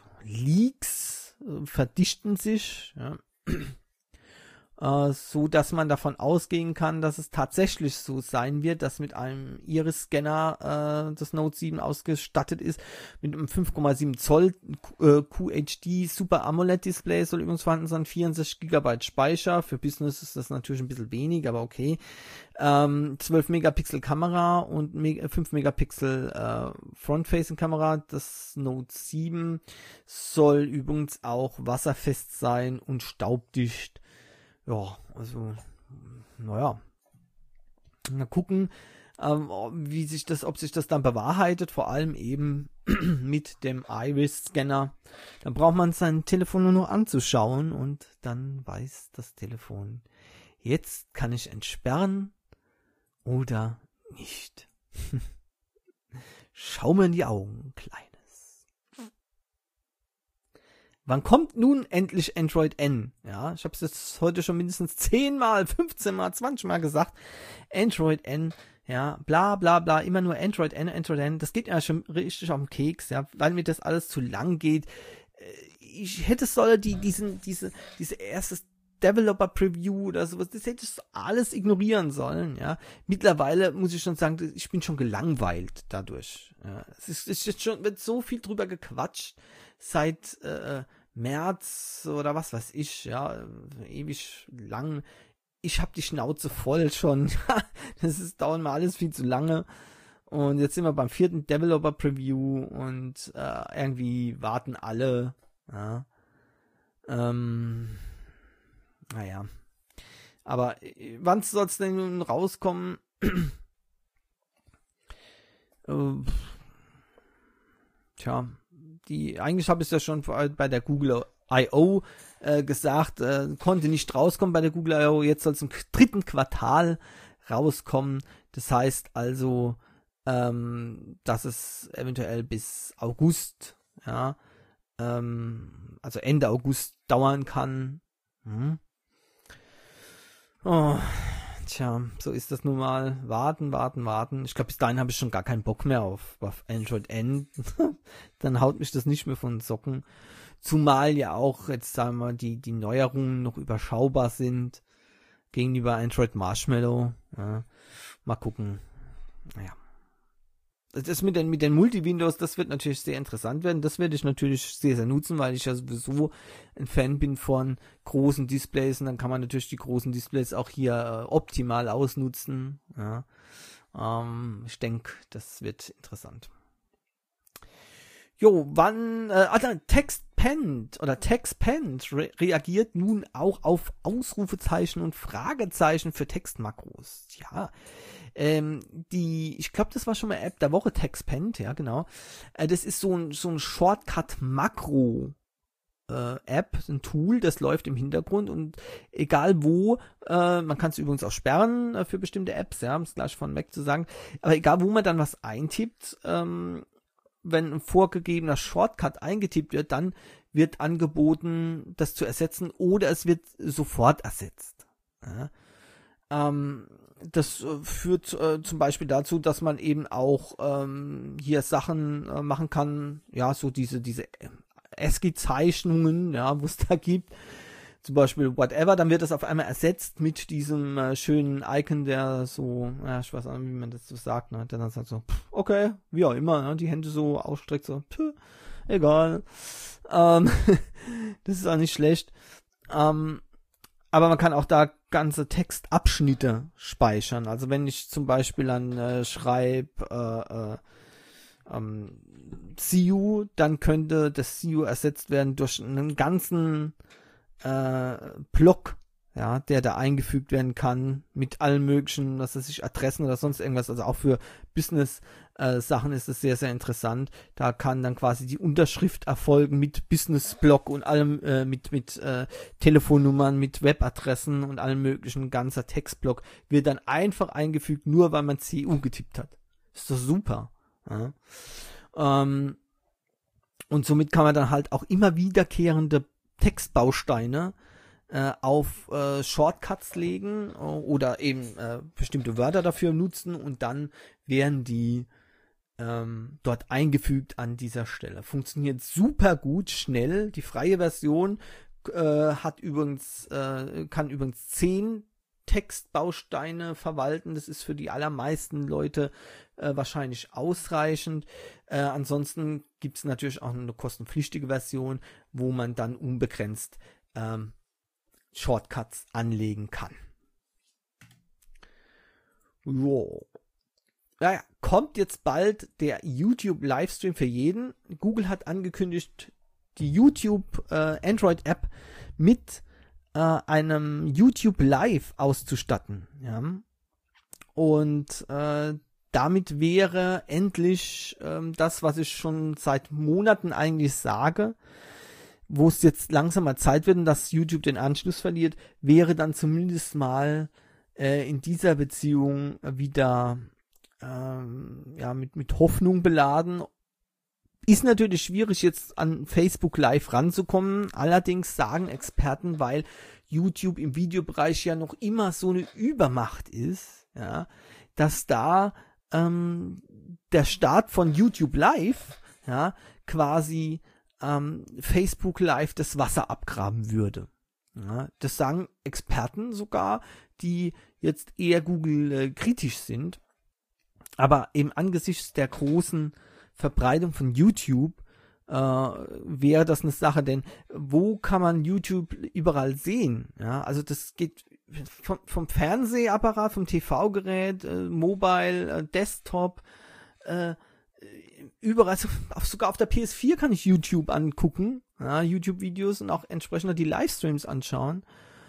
Leaks äh, verdichten sich, ja, äh, so dass man davon ausgehen kann, dass es tatsächlich so sein wird, dass mit einem Iris-Scanner äh, das Note sieben ausgestattet ist, mit einem fünf Komma sieben Zoll äh, Q H D Super AMOLED Display soll übrigens vorhanden sein, vierundsechzig Gigabyte Speicher, für Business ist das natürlich ein bisschen wenig, aber okay. Ähm, zwölf Megapixel Kamera und fünf Megapixel äh, Front-Facing-Kamera. Das Note sieben soll übrigens auch wasserfest sein und staubdicht. Ja, also, naja. Mal gucken, ähm, wie sich das, ob sich das dann bewahrheitet, vor allem eben mit dem Iris-Scanner. Dann braucht man sein Telefon nur noch anzuschauen und dann weiß das Telefon, jetzt kann ich entsperren oder nicht. Schau mir in die Augen, Kleines. Wann kommt nun endlich Android N? Ja, ich habe es jetzt heute schon mindestens zehn Mal, fünfzehn Mal, zwanzig Mal gesagt. Android N, ja, bla bla bla, immer nur Android N, Android N. Das geht ja schon richtig auf den Keks, ja, weil mir das alles zu lang geht. Ich hätte soll die, diesen, diese, diese erste Developer Preview oder sowas, das hätte ich alles ignorieren sollen, ja. Mittlerweile muss ich schon sagen, ich bin schon gelangweilt dadurch. Ja. Es ist, es ist jetzt schon, wird so viel drüber gequatscht seit äh, März oder was weiß ich, ja, ewig lang. Ich hab die Schnauze voll schon. Das ist dauert mal alles viel zu lange. Und jetzt sind wir beim vierten Developer Preview und äh, irgendwie warten alle. Ja. Ähm. Naja. Aber wann soll es denn nun rauskommen? äh, tja, die, eigentlich habe ich es ja schon bei der Google I O äh, gesagt, äh, konnte nicht rauskommen bei der Google I O, jetzt soll es im dritten Quartal rauskommen. Das heißt also, ähm, dass es eventuell bis August, ja, ähm, also Ende August dauern kann. Hm. Oh, tja, so ist das nun mal. Warten, warten, warten. Ich glaube, bis dahin habe ich schon gar keinen Bock mehr auf, auf Android N. Dann haut mich das nicht mehr von den Socken. Zumal ja auch, jetzt sagen wir mal, die, die Neuerungen noch überschaubar sind gegenüber Android Marshmallow. Ja, mal gucken. Naja. Das mit den, mit den Multi-Windows, das wird natürlich sehr interessant werden. Das werde ich natürlich sehr, sehr nutzen, weil ich ja sowieso ein Fan bin von großen Displays. Und dann kann man natürlich die großen Displays auch hier äh, optimal ausnutzen. Ja. Ähm, ich denke, das wird interessant. Jo, wann, äh, also TextPend oder TextPend re- reagiert nun auch auf Ausrufezeichen und Fragezeichen für Textmakros. Ja, ähm, die, ich glaube, das war schon mal App der Woche, TextPend, ja, genau. Äh, das ist so ein, so ein Shortcut-Makro. Äh, App, ein Tool, das läuft im Hintergrund und egal wo, äh, man kann es übrigens auch sperren äh, für bestimmte Apps, ja, um es gleich von weg zu sagen, aber egal wo man dann was eintippt, ähm, wenn ein vorgegebener Shortcut eingetippt wird, dann wird angeboten, das zu ersetzen oder es wird sofort ersetzt. Ja. Ähm, das äh, führt äh, zum Beispiel dazu, dass man eben auch ähm, hier Sachen äh, machen kann, ja, so diese, diese ASCII-Zeichnungen, ja, wo es da gibt, zum Beispiel whatever, dann wird das auf einmal ersetzt mit diesem äh, schönen Icon, der so, ja, ich weiß auch nicht, wie man das so sagt, ne, der dann sagt so, pff, okay, wie auch immer, ne, die Hände so ausstreckt, so, pff, egal, ähm, das ist auch nicht schlecht, ähm, aber man kann auch da ganze Textabschnitte speichern, also wenn ich zum Beispiel dann äh, schreibe, äh, äh, ähm, C U, dann könnte das C U ersetzt werden durch einen ganzen äh, Block, ja, der da eingefügt werden kann mit allen möglichen, was weiß ich, Adressen oder sonst irgendwas. Also auch für Business-Sachen äh, ist es sehr, sehr interessant. Da kann dann quasi die Unterschrift erfolgen mit Business-Block und allem, äh, mit mit äh, Telefonnummern, mit Webadressen und allem möglichen. Ein ganzer Textblock wird dann einfach eingefügt, nur weil man C U getippt hat. Ist doch super. Ja. Ähm, und somit kann man dann halt auch immer wiederkehrende Textbausteine äh, auf äh, Shortcuts legen äh, oder eben äh, bestimmte Wörter dafür nutzen und dann werden die ähm, dort eingefügt an dieser Stelle. Funktioniert super gut, schnell. Die freie Version äh, hat übrigens äh, kann übrigens zehn Textbausteine verwalten. Das ist für die allermeisten Leute äh, wahrscheinlich ausreichend. Äh, ansonsten gibt es natürlich auch eine kostenpflichtige Version, wo man dann unbegrenzt ähm, Shortcuts anlegen kann. Jo. Naja, kommt jetzt bald der YouTube Livestream für jeden. Google hat angekündigt, die YouTube äh, Android App mit einem YouTube Live auszustatten, ja, und äh, damit wäre endlich ähm, das, was ich schon seit Monaten eigentlich sage, wo es jetzt langsam mal Zeit wird, dass YouTube den Anschluss verliert, wäre dann zumindest mal äh, in dieser Beziehung wieder ähm, ja mit mit Hoffnung beladen. Ist natürlich schwierig, jetzt an Facebook Live ranzukommen. Allerdings sagen Experten, weil YouTube im Videobereich ja noch immer so eine Übermacht ist, ja, dass da ähm, der Start von YouTube Live, ja, quasi ähm, Facebook Live das Wasser abgraben würde. Ja, das sagen Experten sogar, die jetzt eher Google äh, kritisch sind. Aber eben angesichts der großen Verbreitung von YouTube äh, wäre das eine Sache, denn wo kann man YouTube überall sehen? Ja, also das geht vom, vom Fernsehapparat, vom T V-Gerät, äh, Mobile, äh, Desktop, äh, überall, also sogar auf der P S vier kann ich YouTube angucken, ja, YouTube-Videos und auch entsprechend die Livestreams anschauen.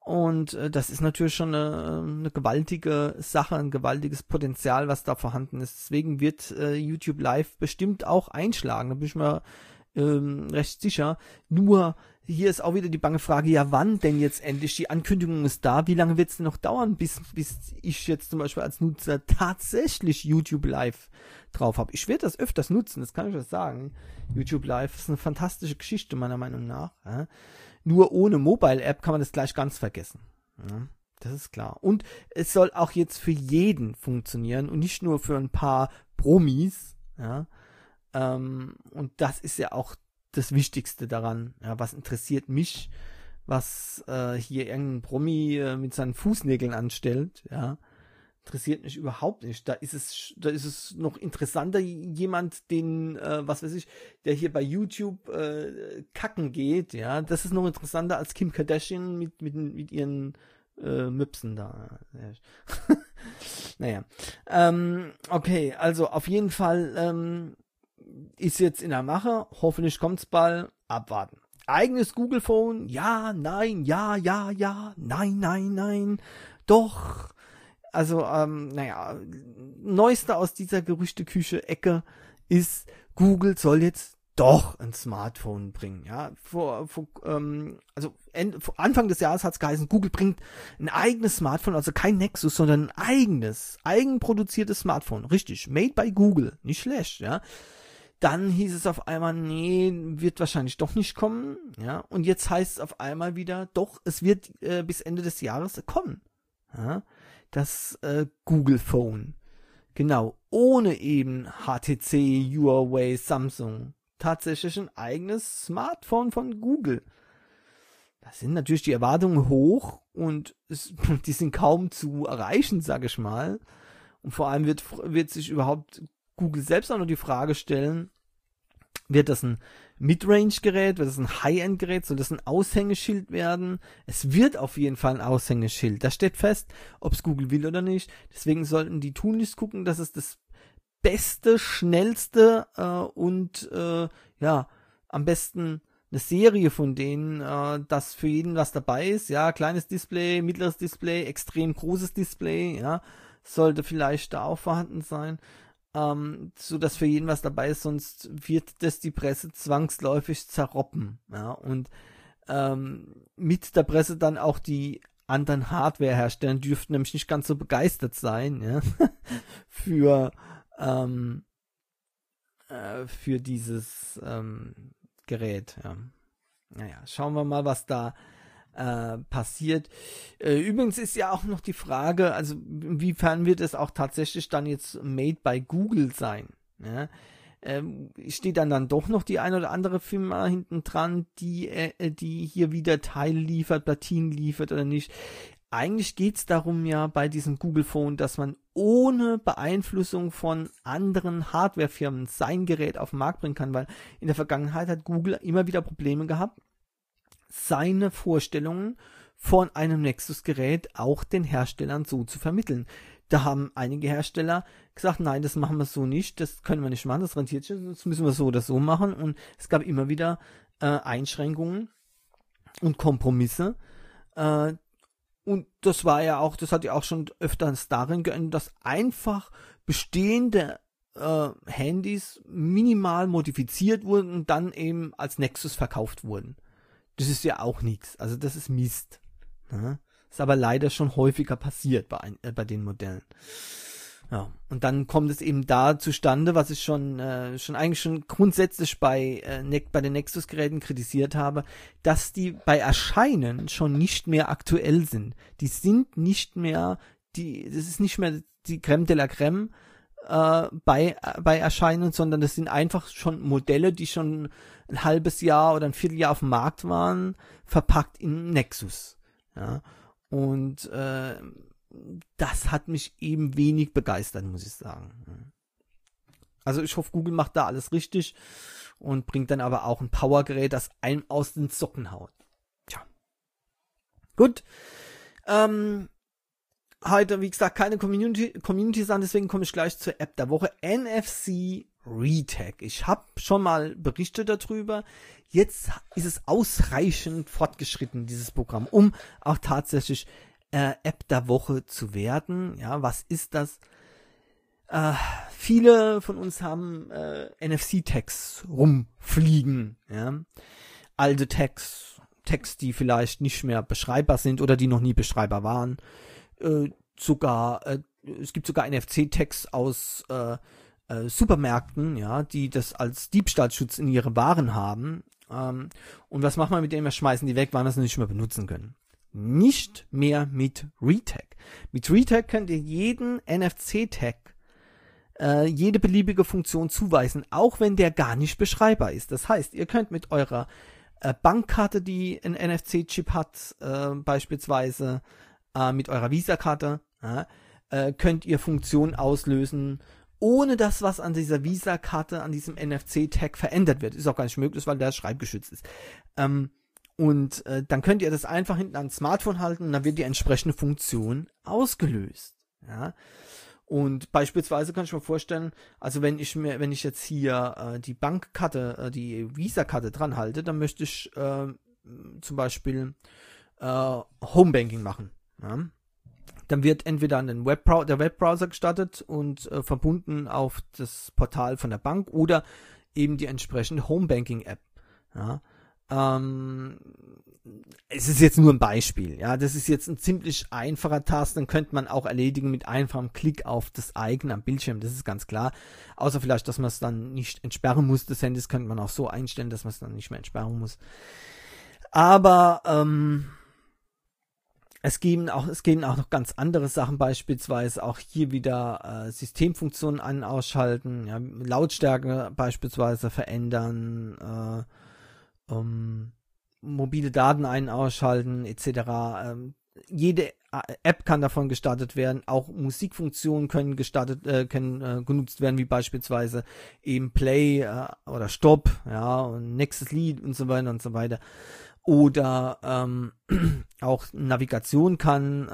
Und äh, das ist natürlich schon eine, eine gewaltige Sache, ein gewaltiges Potenzial, was da vorhanden ist. Deswegen wird äh, YouTube Live bestimmt auch einschlagen, da bin ich mir ähm, recht sicher. Nur hier ist auch wieder die bange Frage, ja wann denn jetzt endlich? Die Ankündigung ist da, wie lange wird es denn noch dauern, bis, bis ich jetzt zum Beispiel als Nutzer tatsächlich YouTube Live drauf habe. Ich werde das öfters nutzen, das kann ich euch sagen. YouTube Live ist eine fantastische Geschichte meiner Meinung nach. Ja. Nur ohne Mobile-App kann man das gleich ganz vergessen. Ja, das ist klar. Und es soll auch jetzt für jeden funktionieren und nicht nur für ein paar Promis. Ja. Ähm, und das ist ja auch das Wichtigste daran. Ja, was interessiert mich, was äh, hier irgendein Promi äh, mit seinen Fußnägeln anstellt. Ja. Interessiert mich überhaupt nicht. Da ist es, da ist es noch interessanter, jemand, den, äh, was weiß ich, der hier bei YouTube äh, kacken geht, ja, das ist noch interessanter als Kim Kardashian mit, mit, mit ihren äh, Müpsen da. Naja. Ähm, okay, also auf jeden Fall ähm, ist jetzt in der Mache, hoffentlich kommt's bald, abwarten. Eigenes Google Phone, ja, nein, ja, ja, ja, nein, nein, nein, doch. Also, ähm, naja, Neueste aus dieser Gerüchteküche-Ecke ist, Google soll jetzt doch ein Smartphone bringen. Ja, vor, vor ähm, also Ende, vor Anfang des Jahres hat es geheißen, Google bringt ein eigenes Smartphone, also kein Nexus, sondern ein eigenes, eigenproduziertes Smartphone. Richtig, made by Google, nicht schlecht, ja. Dann hieß es auf einmal, nee, wird wahrscheinlich doch nicht kommen, ja. Und jetzt heißt es auf einmal wieder, doch, es wird äh, bis Ende des Jahres kommen, ja. Das äh, Google Phone. Genau, ohne eben H T C, Huawei, Samsung. Tatsächlich ein eigenes Smartphone von Google. Da sind natürlich die Erwartungen hoch und es, die sind kaum zu erreichen, sage ich mal. Und vor allem wird, wird sich überhaupt Google selbst auch noch die Frage stellen, wird das ein Midrange-Gerät, wird das ein High-End-Gerät, soll das ein Aushängeschild werden? Es wird auf jeden Fall ein Aushängeschild. Das steht fest, ob es Google will oder nicht. Deswegen sollten die tunlichst gucken, dass es das beste, schnellste äh, und äh, ja, am besten eine Serie von denen, äh, dass für jeden was dabei ist. Ja, kleines Display, mittleres Display, extrem großes Display, ja, sollte vielleicht da auch vorhanden sein. Ähm, so dass für jeden was dabei ist, sonst wird das die Presse zwangsläufig zerroppen, ja, und ähm, mit der Presse dann auch die anderen Hardware-Hersteller dürften nämlich nicht ganz so begeistert sein, ja, für ähm, äh, für dieses ähm, Gerät, ja. Naja, schauen wir mal, was da Äh, passiert. Äh, übrigens ist ja auch noch die Frage, also inwiefern wird es auch tatsächlich dann jetzt made by Google sein? Ja? Ähm, steht dann dann doch noch die eine oder andere Firma hinten dran, die, äh, die hier wieder Teile liefert, Platinen liefert oder nicht? Eigentlich geht es darum ja bei diesem Google Phone, dass man ohne Beeinflussung von anderen Hardwarefirmen sein Gerät auf den Markt bringen kann, weil in der Vergangenheit hat Google immer wieder Probleme gehabt, seine Vorstellungen von einem Nexus-Gerät auch den Herstellern so zu vermitteln. Da haben einige Hersteller gesagt, nein, das machen wir so nicht, das können wir nicht machen, das rentiert sich, das müssen wir so oder so machen. Und es gab immer wieder äh, Einschränkungen und Kompromisse. Äh, und das war ja auch, das hat ja auch schon öfters darin geendet, dass einfach bestehende äh, Handys minimal modifiziert wurden und dann eben als Nexus verkauft wurden. Das ist ja auch nichts. Also das ist Mist. Ja? Ist aber leider schon häufiger passiert bei, ein, äh, bei den Modellen. Ja, und dann kommt es eben da zustande, was ich schon äh, schon eigentlich schon grundsätzlich bei äh, ne- bei den Nexus-Geräten kritisiert habe, dass die bei Erscheinen schon nicht mehr aktuell sind. Die sind nicht mehr, die, das ist nicht mehr die Crème de la Crème äh, bei bei Erscheinen, sondern das sind einfach schon Modelle, die schon ein halbes Jahr oder ein Vierteljahr auf dem Markt waren, verpackt in Nexus. Ja, und äh, das hat mich eben wenig begeistert, muss ich sagen. Also ich hoffe, Google macht da alles richtig und bringt dann aber auch ein Powergerät, das einem aus den Socken haut. Tja. Gut. Ähm, heute, wie gesagt, keine Community, Community-Sachen, deswegen komme ich gleich zur App der Woche. N F C Retag. Ich habe schon mal berichtet darüber. Jetzt ist es ausreichend fortgeschritten, dieses Programm, um auch tatsächlich äh, App der Woche zu werden. Ja, was ist das? Äh, viele von uns haben äh, N F C-Tags rumfliegen. Ja? Alte Tags, Tags, die vielleicht nicht mehr beschreibbar sind oder die noch nie beschreibbar waren. Äh, sogar, äh, es gibt sogar N F C-Tags aus äh, äh, Supermärkten, ja, die das als Diebstahlschutz in ihre Waren haben. Ähm, und was macht man mit denen? Wir schmeißen die weg, weil wir es nicht mehr benutzen können. Nicht mehr mit Retag. Mit Retag könnt ihr jeden N F C-Tag äh, jede beliebige Funktion zuweisen, auch wenn der gar nicht beschreibbar ist. Das heißt, ihr könnt mit eurer äh, Bankkarte, die einen N F C-Chip hat, äh, beispielsweise äh, mit eurer Visa-Karte, ja, äh, könnt ihr Funktionen auslösen, ohne dass was an dieser Visa-Karte, an diesem N F C-Tag verändert wird. Ist auch gar nicht möglich, weil der schreibgeschützt ist. Ähm, und äh, dann könnt ihr das einfach hinten ans Smartphone halten und dann wird die entsprechende Funktion ausgelöst. Ja. Und beispielsweise kann ich mir vorstellen, also wenn ich mir, wenn ich jetzt hier äh, die Bankkarte, äh, die Visa-Karte dran halte, dann möchte ich äh, zum Beispiel äh, Homebanking machen. Ja? Dann wird entweder an den Webbrowser, der Webbrowser gestartet und äh, verbunden auf das Portal von der Bank oder eben die entsprechende Homebanking-App. Ja? Ähm, es ist jetzt nur ein Beispiel, ja, das ist jetzt ein ziemlich einfacher Task, den könnte man auch erledigen mit einfachem Klick auf das Icon am Bildschirm, das ist ganz klar, außer vielleicht, dass man es dann nicht entsperren muss, das Handy könnte man auch so einstellen, dass man es dann nicht mehr entsperren muss, aber ähm, es geben auch, es gehen auch noch ganz andere Sachen, beispielsweise auch hier wieder äh, Systemfunktionen an- ausschalten, ja, Lautstärke beispielsweise verändern, äh, um mobile Daten ein- ausschalten et cetera. Ähm, jede App kann davon gestartet werden, auch Musikfunktionen können gestartet, äh, können äh, genutzt werden, wie beispielsweise eben Play äh, oder Stop, ja, und nächstes Lied und so weiter und so weiter. Oder ähm, auch Navigation kann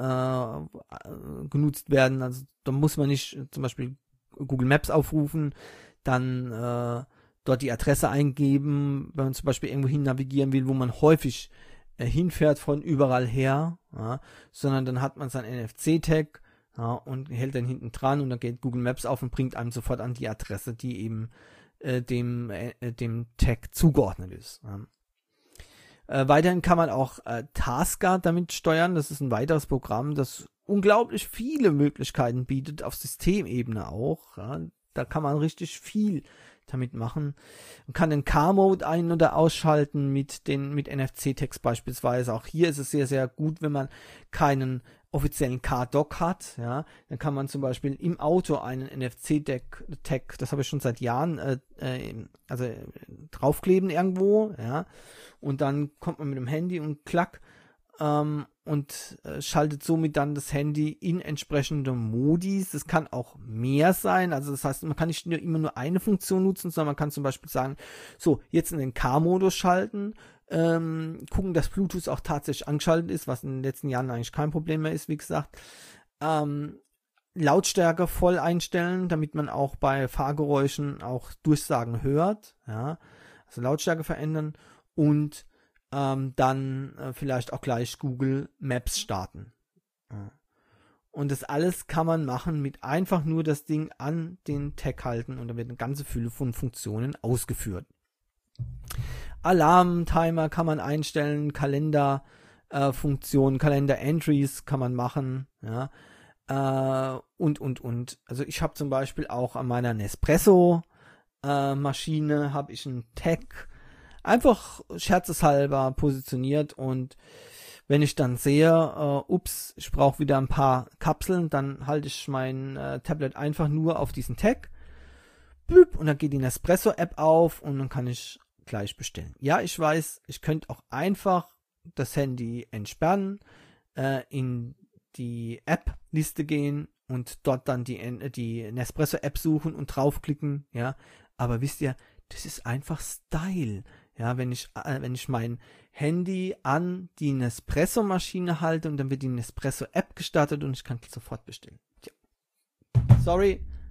äh, genutzt werden, also da muss man nicht zum Beispiel Google Maps aufrufen, dann äh, dort die Adresse eingeben, wenn man zum Beispiel irgendwo hin navigieren will, wo man häufig äh, hinfährt von überall her, ja, sondern dann hat man sein N F C-Tag, ja, und hält dann hinten dran und dann geht Google Maps auf und bringt einem sofort an die Adresse, die eben äh, dem, äh, dem Tag zugeordnet ist. Ja. Äh, weiterhin kann man auch äh, Tasker damit steuern, das ist ein weiteres Programm, das unglaublich viele Möglichkeiten bietet, auf Systemebene auch, ja. Da kann man richtig viel damit machen. Man kann den Car-Mode ein- oder ausschalten mit den mit N F C-Tags beispielsweise. Auch hier ist es sehr, sehr gut, wenn man keinen offiziellen Car-Dock hat. Ja, dann kann man zum Beispiel im Auto einen N F C-Tag, das habe ich schon seit Jahren, äh, äh, also äh, draufkleben irgendwo. Ja, und dann kommt man mit dem Handy und klack ähm, und äh, schaltet somit dann das Handy in entsprechende Modis. Das kann auch mehr sein, also das heißt, man kann nicht nur, immer nur eine Funktion nutzen, sondern man kann zum Beispiel sagen, so, jetzt in den Car-Modus schalten, ähm, gucken, dass Bluetooth auch tatsächlich angeschaltet ist, was in den letzten Jahren eigentlich kein Problem mehr ist, wie gesagt. Ähm, Lautstärke voll einstellen, damit man auch bei Fahrgeräuschen auch Durchsagen hört, ja, also Lautstärke verändern und Ähm, dann äh, vielleicht auch gleich Google Maps starten. Ja. Und das alles kann man machen mit einfach nur das Ding an den Tag halten und dann wird eine ganze Fülle von Funktionen ausgeführt. Alarm-Timer kann man einstellen, Kalender-Funktionen, äh, Kalender-Entries kann man machen, ja, äh, und, und, und. Also ich habe zum Beispiel auch an meiner Nespresso-Maschine äh, habe ich einen Tag einfach scherzeshalber positioniert und wenn ich dann sehe, äh, ups, ich brauche wieder ein paar Kapseln, dann halte ich mein äh, Tablet einfach nur auf diesen Tag, blüp, und dann geht die Nespresso-App auf und dann kann ich gleich bestellen. Ja, ich weiß, ich könnte auch einfach das Handy entsperren, äh, in die App-Liste gehen und dort dann die, die Nespresso-App suchen und draufklicken, ja, aber wisst ihr, das ist einfach Style. Ja, wenn ich, äh, wenn ich mein Handy an die Nespresso-Maschine halte und dann wird die Nespresso-App gestartet und ich kann sofort bestellen. Tja. Sorry,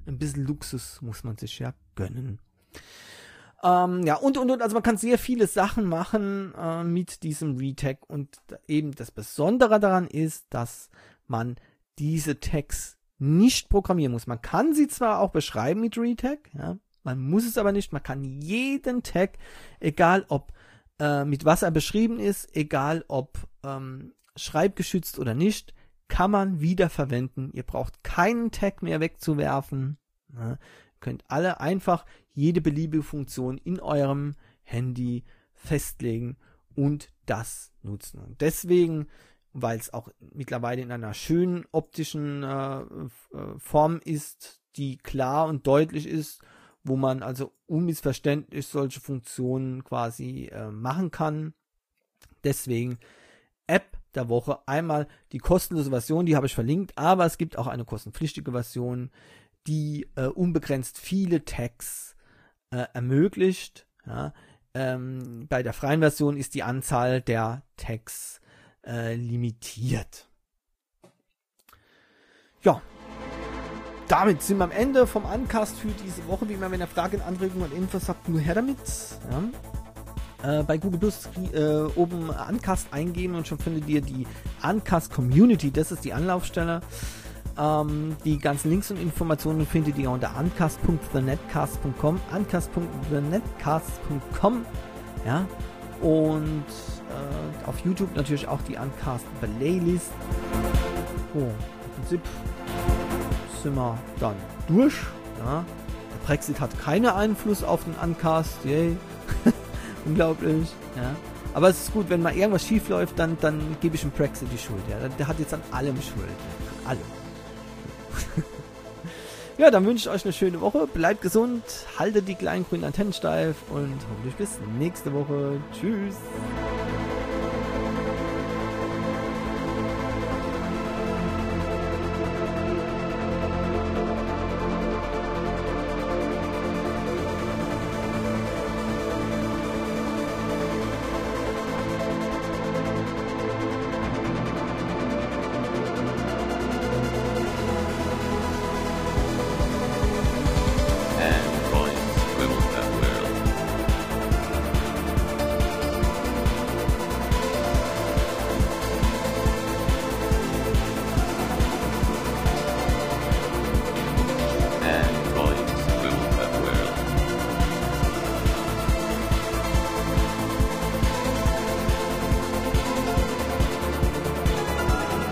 ein bisschen Luxus muss man sich ja gönnen. Ähm, ja, und, und, und, also man kann sehr viele Sachen machen äh, mit diesem Retag und eben das Besondere daran ist, dass man diese Tags nicht programmieren muss. Man kann sie zwar auch beschreiben mit Retag, ja, man muss es aber nicht. Man kann jeden Tag, egal ob äh, mit was er beschrieben ist, egal ob ähm, schreibgeschützt oder nicht, kann man wieder verwenden. Ihr braucht keinen Tag mehr wegzuwerfen. Ja, ihr könnt alle einfach jede beliebige Funktion in eurem Handy festlegen und das nutzen. Und deswegen, weil es auch mittlerweile in einer schönen optischen äh, Form ist, die klar und deutlich ist, wo man also unmissverständlich solche Funktionen quasi äh, machen kann. Deswegen App der Woche. Einmal die kostenlose Version, die habe ich verlinkt, aber es gibt auch eine kostenpflichtige Version, die äh, unbegrenzt viele Tags äh, ermöglicht. Ja. Ähm, bei der freien Version ist die Anzahl der Tags äh, limitiert. Ja, damit sind wir am Ende vom Uncast für diese Woche. Wie immer, wenn ihr Fragen, Anregungen und Infos habt, nur her damit. Ja. Äh, bei Google Plus äh, oben Uncast eingeben und schon findet ihr die Uncast Community. Das ist die Anlaufstelle. Ähm, die ganzen Links und Informationen findet ihr unter uncast punkt the netcast punkt com, uncast punkt the netcast punkt com. Ja. Und äh, auf YouTube natürlich auch die Uncast Playlist. Oh, im Prinzip sind wir dann durch. Ja. Der Brexit hat keinen Einfluss auf den Uncast. Yay. Unglaublich. Ja. Aber es ist gut, wenn mal irgendwas schief läuft, dann, dann gebe ich dem Brexit die Schuld. Ja. Der hat jetzt an allem Schuld. An allem. Ja, dann wünsche ich euch eine schöne Woche. Bleibt gesund, haltet die kleinen grünen Antennen steif und hoffentlich bis nächste Woche. Tschüss.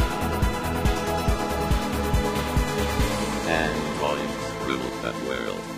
Rule that world.